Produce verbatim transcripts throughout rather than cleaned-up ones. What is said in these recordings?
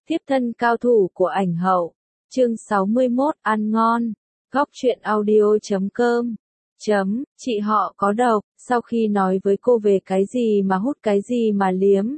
Tiếp thân cao thủ của ảnh hậu. Chương sáu mươi mốt ăn ngon. Góc truyện audio chấm com. Chấm, chị họ có độc, sau khi nói với cô về cái gì mà hút cái gì mà liếm.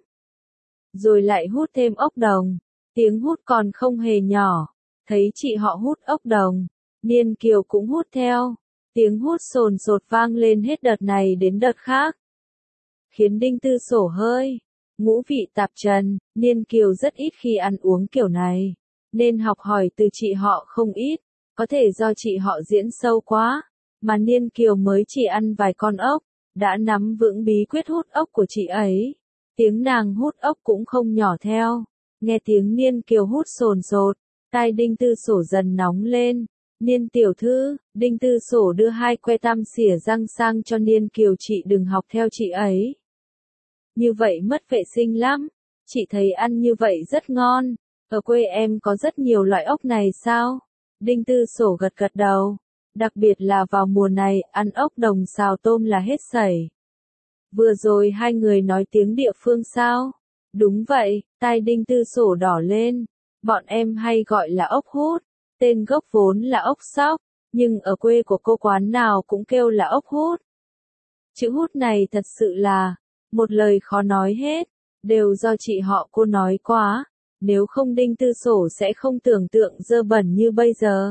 Rồi lại hút thêm ốc đồng. Tiếng hút còn không hề nhỏ. Thấy chị họ hút ốc đồng. Niên Kiều cũng hút theo. Tiếng hút sồn sột vang lên hết đợt này đến đợt khác. Khiến Đinh Tư Sổ hơi ngũ vị tạp trần. Niên Kiều rất ít khi ăn uống kiểu này. Nên học hỏi từ chị họ không ít. Có thể do chị họ diễn sâu quá. Mà Niên Kiều mới chỉ ăn vài con ốc. Đã nắm vững bí quyết hút ốc của chị ấy. Tiếng nàng hút ốc cũng không nhỏ theo. Nghe tiếng Niên Kiều hút sồn sột. Tai Đinh Tư Sổ dần nóng lên. Niên tiểu thư, Đinh Tư Sổ đưa hai que tam xỉa răng sang cho Niên Kiều, chị đừng học theo chị ấy. Như vậy mất vệ sinh lắm. Chị thấy ăn như vậy rất ngon. Ở quê em có rất nhiều loại ốc này sao? Đinh Tư Sổ gật gật đầu. Đặc biệt là vào mùa này, ăn ốc đồng xào tôm là hết sảy. Vừa rồi hai người nói tiếng địa phương sao? Đúng vậy, tai Đinh Tư Sổ đỏ lên. Bọn em hay gọi là ốc hút. Tên gốc vốn là ốc sóc, nhưng ở quê của cô quán nào cũng kêu là ốc hút. Chữ hút này thật sự là một lời khó nói hết, đều do chị họ cô nói quá, nếu không Đinh Tư Sổ sẽ không tưởng tượng dơ bẩn như bây giờ.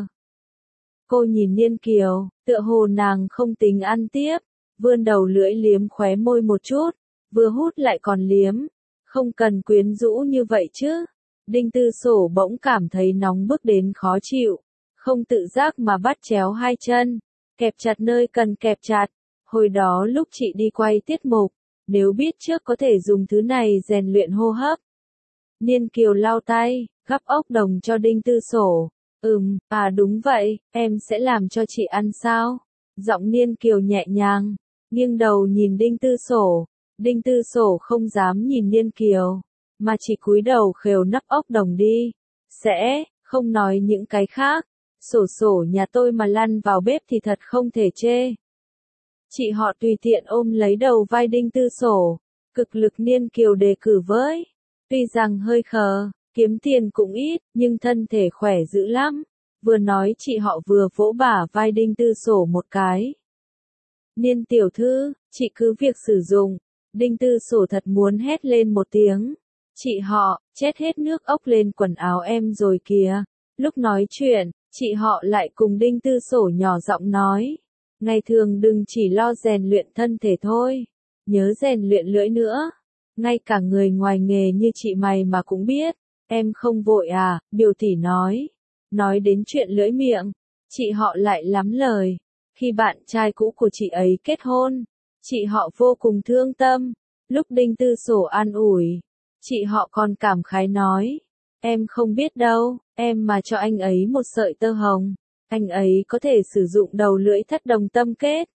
Cô nhìn Niên Kiều, tựa hồ nàng không tính ăn tiếp, vươn đầu lưỡi liếm khóe môi một chút, vừa hút lại còn liếm, không cần quyến rũ như vậy chứ. Đinh Tư Sổ bỗng cảm thấy nóng bức đến khó chịu, không tự giác mà bắt chéo hai chân, kẹp chặt nơi cần kẹp chặt. Hồi đó lúc chị đi quay tiết mục, nếu biết trước có thể dùng thứ này rèn luyện hô hấp. Niên Kiều lau tay, gắp ốc đồng cho Đinh Tư Sổ. Ừm, à đúng vậy, em sẽ làm cho chị ăn sao? Giọng Niên Kiều nhẹ nhàng, nghiêng đầu nhìn Đinh Tư Sổ. Đinh Tư Sổ không dám nhìn Niên Kiều, mà chỉ cúi đầu khều nắp ốc đồng đi. Sẽ, không nói những cái khác. Sổ sổ nhà tôi mà lăn vào bếp thì thật không thể chê. Chị họ tùy tiện ôm lấy đầu vai Đinh Tư Sổ. Cực lực Niên Kiều đề cử với. Tuy rằng hơi khờ, kiếm tiền cũng ít, nhưng thân thể khỏe dữ lắm. Vừa nói chị họ vừa vỗ bả vai Đinh Tư Sổ một cái. Niên tiểu thư, chị cứ việc sử dụng. Đinh Tư Sổ thật muốn hét lên một tiếng. Chị họ, chết hết nước ốc lên quần áo em rồi kìa. Lúc nói chuyện, chị họ lại cùng Đinh Tư Sổ nhỏ giọng nói. Ngày thường đừng chỉ lo rèn luyện thân thể thôi. Nhớ rèn luyện lưỡi nữa. Ngay cả người ngoài nghề như chị mày mà cũng biết. Em không vội à, biểu tỷ nói. Nói đến chuyện lưỡi miệng, chị họ lại lắm lời. Khi bạn trai cũ của chị ấy kết hôn, chị họ vô cùng thương tâm. Lúc Đinh Tư Sổ an ủi, chị họ còn cảm khái nói. Em không biết đâu, em mà cho anh ấy một sợi tơ hồng, anh ấy có thể sử dụng đầu lưỡi thắt đồng tâm kết.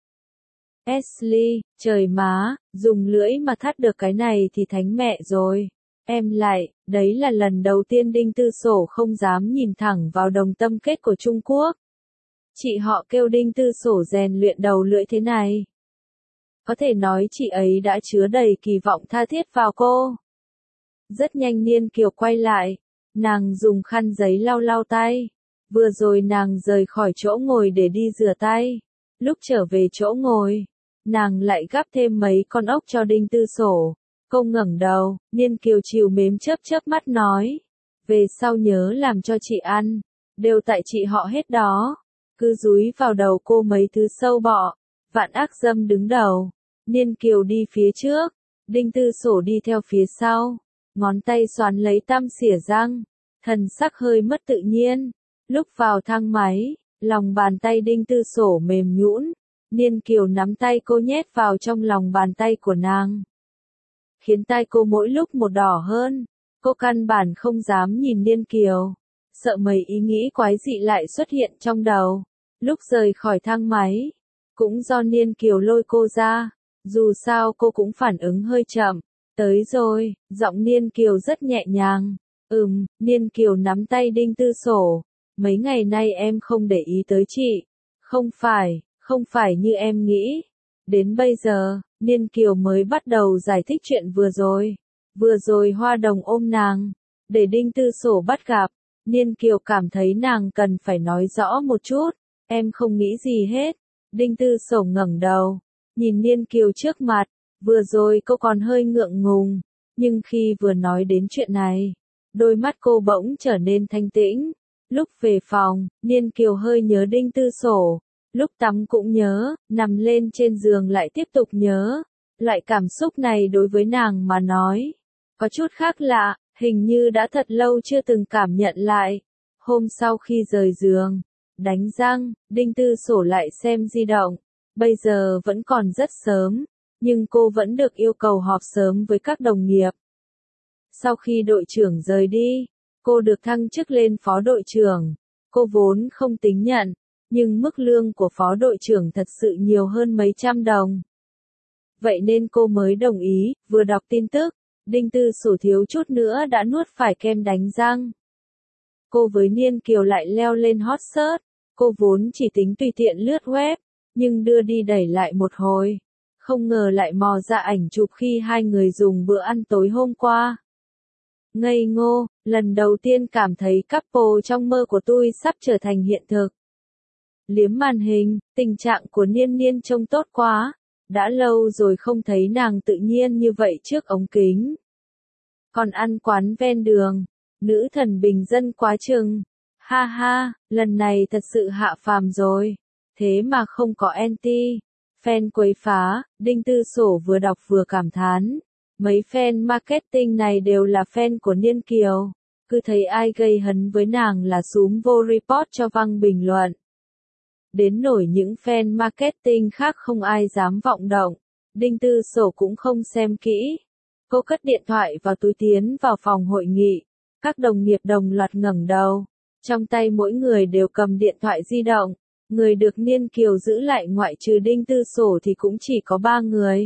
Ashley, trời má, dùng lưỡi mà thắt được cái này thì thánh mẹ rồi. Em lại, đấy là lần đầu tiên Đinh Tư Sổ không dám nhìn thẳng vào đồng tâm kết của Trung Quốc. Chị họ kêu Đinh Tư Sổ rèn luyện đầu lưỡi thế này. Có thể nói chị ấy đã chứa đầy kỳ vọng tha thiết vào cô. Rất nhanh Niên Kiều quay lại, nàng dùng khăn giấy lau lau tay. Vừa rồi nàng rời khỏi chỗ ngồi để đi rửa tay. Lúc trở về chỗ ngồi, nàng lại gắp thêm mấy con ốc cho Đinh Tư Sổ. Cô ngẩng đầu, Niên Kiều chiều mến chớp chớp mắt nói. Về sau nhớ làm cho chị ăn, đều tại chị họ hết đó. Cứ dúi vào đầu cô mấy thứ sâu bọ. Vạn ác dâm đứng đầu. Niên Kiều đi phía trước, Đinh Tư Sổ đi theo phía sau. Ngón tay xoắn lấy tam xỉa răng, thần sắc hơi mất tự nhiên. Lúc vào thang máy, lòng bàn tay Đinh Tư Sổ mềm nhũn, Niên Kiều nắm tay cô nhét vào trong lòng bàn tay của nàng. Khiến tay cô mỗi lúc một đỏ hơn, cô căn bản không dám nhìn Niên Kiều, sợ mấy ý nghĩ quái dị lại xuất hiện trong đầu. Lúc rời khỏi thang máy, cũng do Niên Kiều lôi cô ra, dù sao cô cũng phản ứng hơi chậm. Tới rồi, giọng Niên Kiều rất nhẹ nhàng. Ừm, Niên Kiều nắm tay Đinh Tư Sổ. Mấy ngày nay em không để ý tới chị. Không phải, không phải như em nghĩ. Đến bây giờ, Niên Kiều mới bắt đầu giải thích chuyện vừa rồi. Vừa rồi Hoa Đồng ôm nàng. để Đinh Tư Sổ bắt gặp. Niên Kiều cảm thấy nàng cần phải nói rõ một chút, em không nghĩ gì hết. Đinh Tư Sổ ngẩng đầu, nhìn Niên Kiều trước mặt, vừa rồi cô còn hơi ngượng ngùng, nhưng khi vừa nói đến chuyện này, đôi mắt cô bỗng trở nên thanh tĩnh. Lúc về phòng, Niên Kiều hơi nhớ Đinh Tư Sổ, lúc tắm cũng nhớ, nằm lên trên giường lại tiếp tục nhớ. Loại cảm xúc này đối với nàng mà nói, có chút khác lạ, hình như đã thật lâu chưa từng cảm nhận lại. Hôm sau khi rời giường, đánh răng, Đinh Tư Sổ lại xem di động. Bây giờ vẫn còn rất sớm, nhưng cô vẫn được yêu cầu họp sớm với các đồng nghiệp. Sau khi đội trưởng rời đi, cô được thăng chức lên phó đội trưởng. Cô vốn không tính nhận, nhưng mức lương của phó đội trưởng thật sự nhiều hơn mấy trăm đồng. Vậy nên cô mới đồng ý. Vừa đọc tin tức, Đinh Tư Sổ thiếu chút nữa đã nuốt phải kem đánh răng. Cô với Niên Kiều lại leo lên hot search. Cô vốn chỉ tính tùy tiện lướt web, nhưng đưa đi đẩy lại một hồi, không ngờ lại mò ra ảnh chụp khi hai người dùng bữa ăn tối hôm qua. Ngây ngô, lần đầu tiên cảm thấy couple trong mơ của tôi sắp trở thành hiện thực. Liếm màn hình, tình trạng của Niên Niên trông tốt quá, đã lâu rồi không thấy nàng tự nhiên như vậy trước ống kính. Còn ăn quán ven đường, nữ thần bình dân quá chừng. Ha ha, lần này thật sự hạ phàm rồi. Thế mà không có anti fan quấy phá. Đinh Tư Sổ vừa đọc vừa cảm thán. Mấy fan marketing này đều là fan của Niên Kiều. Cứ thấy ai gây hấn với nàng là xúm vô report cho văng bình luận. Đến nổi những fan marketing khác không ai dám vọng động. Đinh Tư Sổ cũng không xem kỹ. Cô cất điện thoại vào túi tiến vào phòng hội nghị. Các đồng nghiệp đồng loạt ngẩng đầu. Trong tay mỗi người đều cầm điện thoại di động. Người được Niên Kiều giữ lại ngoại trừ Đinh Tư Sổ thì cũng chỉ có ba người.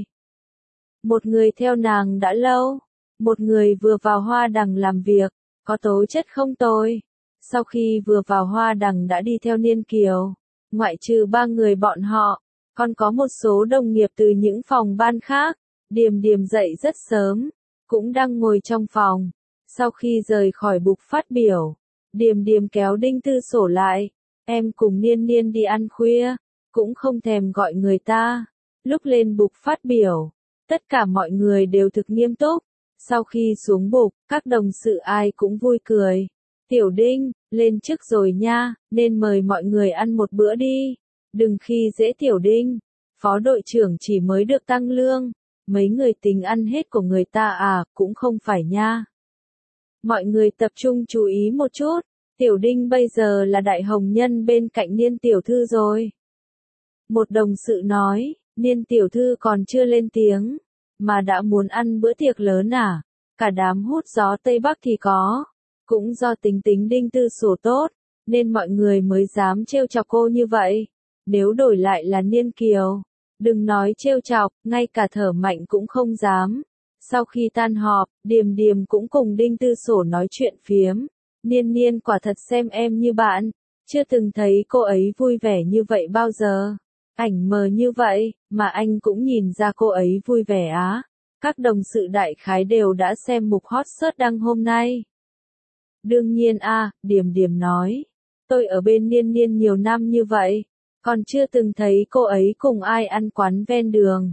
Một người theo nàng đã lâu. Một người vừa vào Hoa Đằng làm việc, có tố chất không tồi. Sau khi vừa vào Hoa Đằng đã đi theo Niên Kiều. Ngoại trừ ba người bọn họ, còn có một số đồng nghiệp từ những phòng ban khác. Điềm Điềm dậy rất sớm, cũng đang ngồi trong phòng. Sau khi rời khỏi bục phát biểu, Điềm Điềm kéo Đinh Tư Sổ lại. Em cùng Niên Niên đi ăn khuya, cũng không thèm gọi người ta. Lúc lên bục phát biểu, tất cả mọi người đều thực nghiêm túc. Sau khi xuống bục, các đồng sự ai cũng vui cười. Tiểu Đinh, lên chức rồi nha, nên mời mọi người ăn một bữa đi. Đừng khi dễ Tiểu Đinh, phó đội trưởng chỉ mới được tăng lương. Mấy người tính ăn hết của người ta à, cũng không phải nha. Mọi người tập trung chú ý một chút. Tiểu Đinh bây giờ là đại hồng nhân bên cạnh Niên tiểu thư rồi. Một đồng sự nói, Niên tiểu thư còn chưa lên tiếng, mà đã muốn ăn bữa tiệc lớn à? Cả đám hút gió Tây Bắc thì có. Cũng do tính tính Đinh Tư Sổ tốt, nên mọi người mới dám trêu chọc cô như vậy. Nếu đổi lại là Niên Kiều, đừng nói trêu chọc, ngay cả thở mạnh cũng không dám. Sau khi tan họp, Điềm Điềm cũng cùng Đinh Tư Sổ nói chuyện phiếm. Niên Niên quả thật xem em như bạn, chưa từng thấy cô ấy vui vẻ như vậy bao giờ. Ảnh mờ như vậy, mà anh cũng nhìn ra cô ấy vui vẻ á. Các đồng sự đại khái đều đã xem mục hot search đăng hôm nay. Đương nhiên a, à, Điềm Điềm nói. Tôi ở bên Niên Niên nhiều năm như vậy, còn chưa từng thấy cô ấy cùng ai ăn quán ven đường.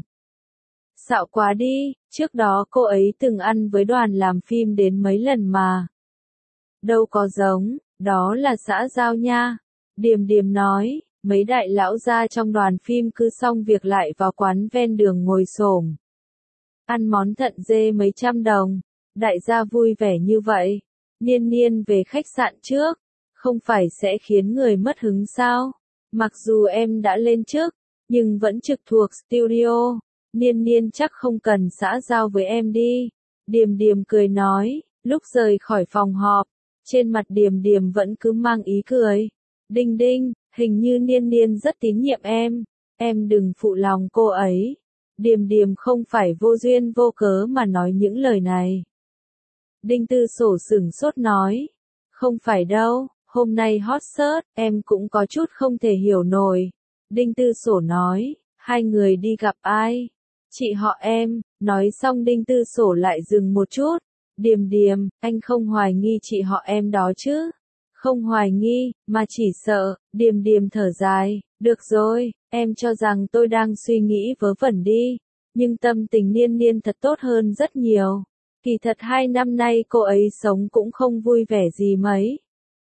Xạo quá đi, trước đó cô ấy từng ăn với đoàn làm phim đến mấy lần mà. Đâu có giống, đó là xã giao nha. Điềm Điềm nói, mấy đại lão gia trong đoàn phim cứ xong việc lại vào quán ven đường ngồi xổm. Ăn món thận dê mấy trăm đồng, đại gia vui vẻ như vậy. Niên Niên về khách sạn trước, không phải sẽ khiến người mất hứng sao? Mặc dù em đã lên chức, nhưng vẫn trực thuộc studio. Niên Niên chắc không cần xã giao với em đi. Điềm Điềm cười nói, lúc rời khỏi phòng họp, trên mặt Điềm Điềm vẫn cứ mang ý cười. Đinh Đinh, hình như Niên Niên rất tín nhiệm em, em đừng phụ lòng cô ấy. Điềm Điềm không phải vô duyên vô cớ mà nói những lời này. Đinh Tư Sổ sửng sốt nói, không phải đâu, hôm nay hot search, em cũng có chút không thể hiểu nổi. Đinh Tư Sổ nói, hai người đi gặp ai? Chị họ em. Nói xong Đinh Tư Sổ lại dừng một chút, Điềm điềm, anh không hoài nghi chị họ em đó chứ? Không hoài nghi, mà chỉ sợ. Điềm điềm thở dài, được rồi, em cho rằng tôi đang suy nghĩ vớ vẩn đi. Nhưng tâm tình Niên Niên thật tốt hơn rất nhiều. Kỳ thật hai năm nay cô ấy sống cũng không vui vẻ gì mấy.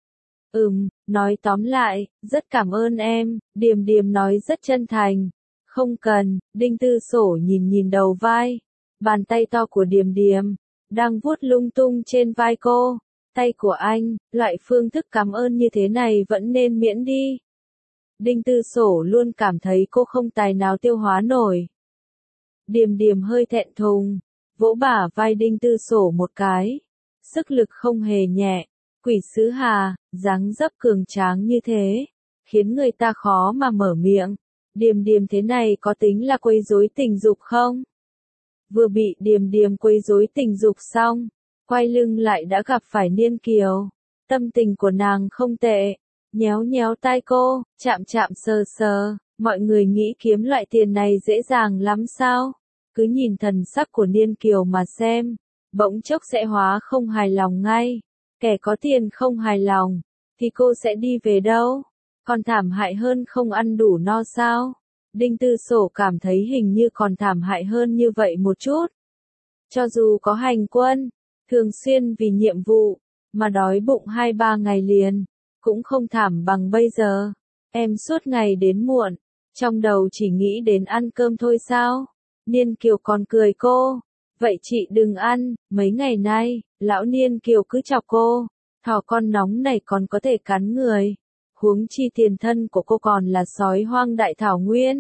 Ừm, nói tóm lại, rất cảm ơn em, Điềm Điềm nói rất chân thành. Không cần, Đinh Tư Sổ nhìn nhìn đầu vai. Bàn tay to của Điềm Điềm, đang vuốt lung tung trên vai cô. Tay của anh, loại phương thức cảm ơn như thế này vẫn nên miễn đi. Đinh Tư Sổ luôn cảm thấy cô không tài nào tiêu hóa nổi. Điềm Điềm hơi thẹn thùng, vỗ bả vai Đinh Tư Sổ một cái. Sức lực không hề nhẹ, quỷ sứ Hà, dáng dấp cường tráng như thế, khiến người ta khó mà mở miệng. Điềm Điềm thế này có tính là quấy rối tình dục không? Vừa bị Điềm Điềm quấy rối tình dục xong, quay lưng lại đã gặp phải Niên Kiều. Tâm tình của nàng không tệ, nhéo nhéo tai cô, chạm chạm sờ sờ, mọi người nghĩ kiếm loại tiền này dễ dàng lắm sao? Cứ nhìn thần sắc của Niên Kiều mà xem, bỗng chốc sẽ hóa không hài lòng ngay. Kẻ có tiền không hài lòng, thì cô sẽ đi về đâu? Còn thảm hại hơn không ăn đủ no sao? Đinh Tư Sổ cảm thấy hình như còn thảm hại hơn như vậy một chút. Cho dù có hành quân, thường xuyên vì nhiệm vụ, mà đói bụng hai ba ngày liền, cũng không thảm bằng bây giờ. Em suốt ngày đến muộn, trong đầu chỉ nghĩ đến ăn cơm thôi sao? Niên Kiều còn cười cô. Vậy chị đừng ăn, mấy ngày nay, lão Niên Kiều cứ chọc cô. Thỏ con nóng này còn có thể cắn người. Huống chi tiền thân của cô còn là sói hoang đại thảo nguyên.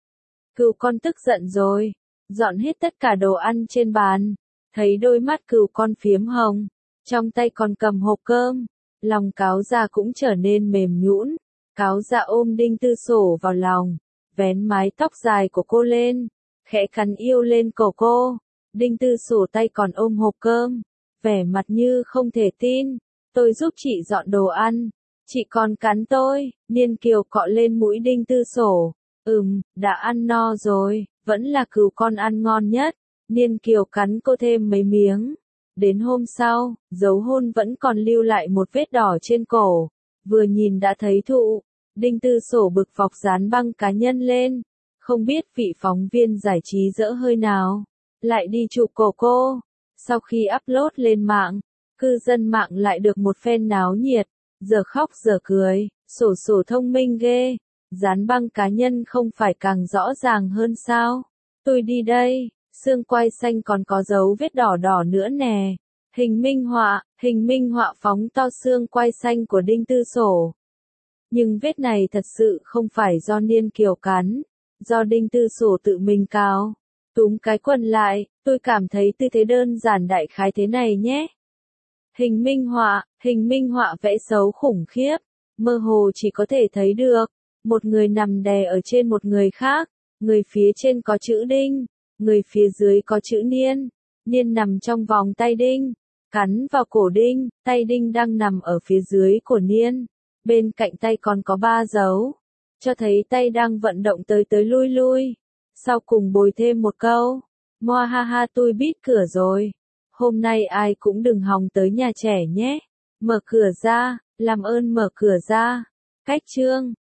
Cừu con tức giận rồi, dọn hết tất cả đồ ăn trên bàn. Thấy đôi mắt cừu con phiếm hồng, trong tay còn cầm hộp cơm. Lòng cáo già cũng trở nên mềm nhũn. Cáo già ôm Đinh Tư Sổ vào lòng, vén mái tóc dài của cô lên, khẽ cắn yêu lên cổ cô. Đinh Tư Sổ tay còn ôm hộp cơm, vẻ mặt như không thể tin. Tôi giúp chị dọn đồ ăn, chị còn cắn tôi. Niên Kiều cọ lên mũi Đinh Tư Sổ. Ừm, đã ăn no rồi, vẫn là cừu con ăn ngon nhất. Niên Kiều cắn cô thêm mấy miếng. Đến hôm sau, dấu hôn vẫn còn lưu lại một vết đỏ trên cổ. Vừa nhìn đã thấy thụ. Đinh Tư Sổ bực vọc dán băng cá nhân lên. Không biết vị phóng viên giải trí dỡ hơi nào lại đi chụp cổ cô. Sau khi upload lên mạng, cư dân mạng lại được một phen náo nhiệt. Giờ khóc giờ cười, Sổ Sổ thông minh ghê. Dán băng cá nhân không phải càng rõ ràng hơn sao? Tôi đi đây, xương quai xanh còn có dấu vết đỏ đỏ nữa nè. Hình minh họa, hình minh họa phóng to xương quai xanh của Đinh Tư Sổ. Nhưng vết này thật sự không phải do Niên Kiều cắn, do Đinh Tư Sổ tự mình cào. Túm cái quần lại, tôi cảm thấy tư thế đơn giản đại khái thế này nhé. Hình minh họa, hình minh họa vẽ xấu khủng khiếp, mơ hồ chỉ có thể thấy được một người nằm đè ở trên một người khác, người phía trên có chữ Đinh, người phía dưới có chữ Niên. Niên nằm trong vòng tay Đinh, cắn vào cổ Đinh, tay Đinh đang nằm ở phía dưới của Niên. Bên cạnh tay còn có ba dấu, cho thấy tay đang vận động tới tới lui lui. Sau cùng bồi thêm một câu, moa ha ha tôi biết cửa rồi. Hôm nay ai cũng đừng hòng tới nhà trẻ nhé. Mở cửa ra, làm ơn mở cửa ra. Cách chương